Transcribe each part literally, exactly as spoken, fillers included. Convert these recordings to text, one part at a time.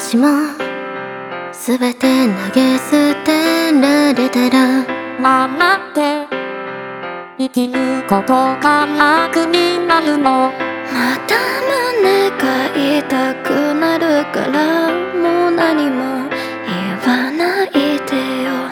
しもすべて投げ捨てられたら笑って生きることが楽になるの。 また胸が痛くなるからもう何も言わないでよ。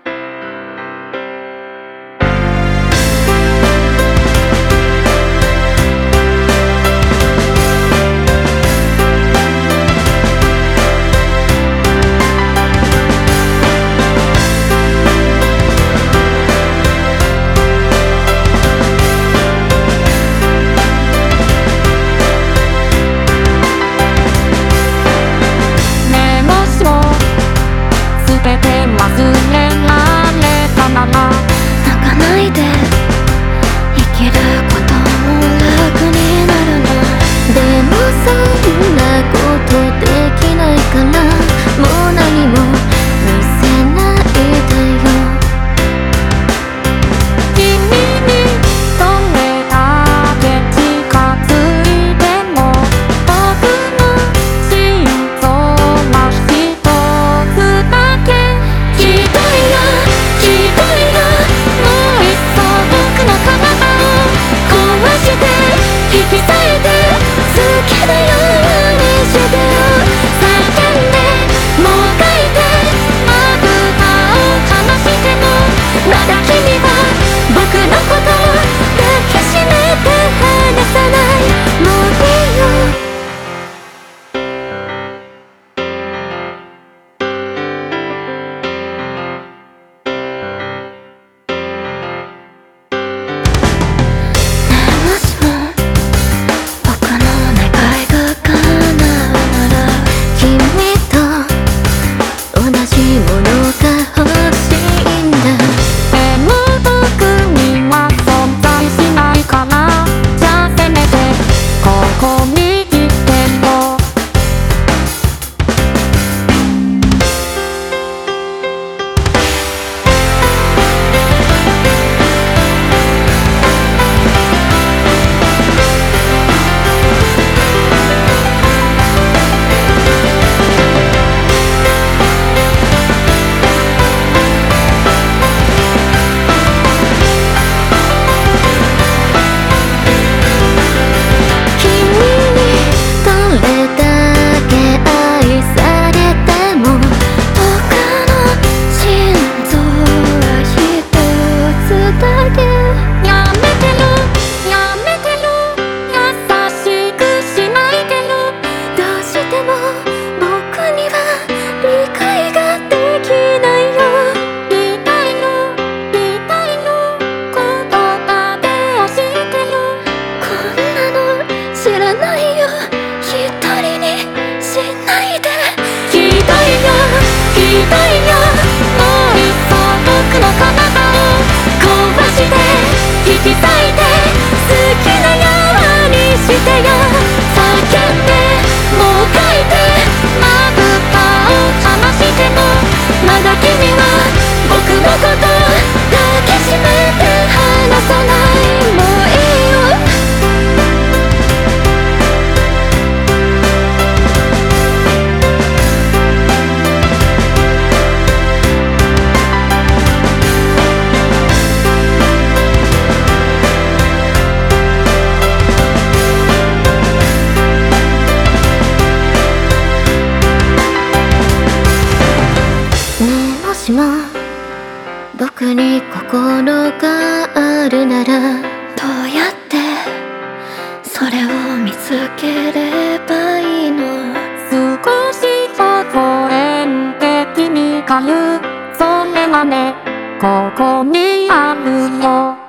僕に心があるならどうやってそれを見つければいいの。 少し微笑んで君が言うそれはねここにあるよ。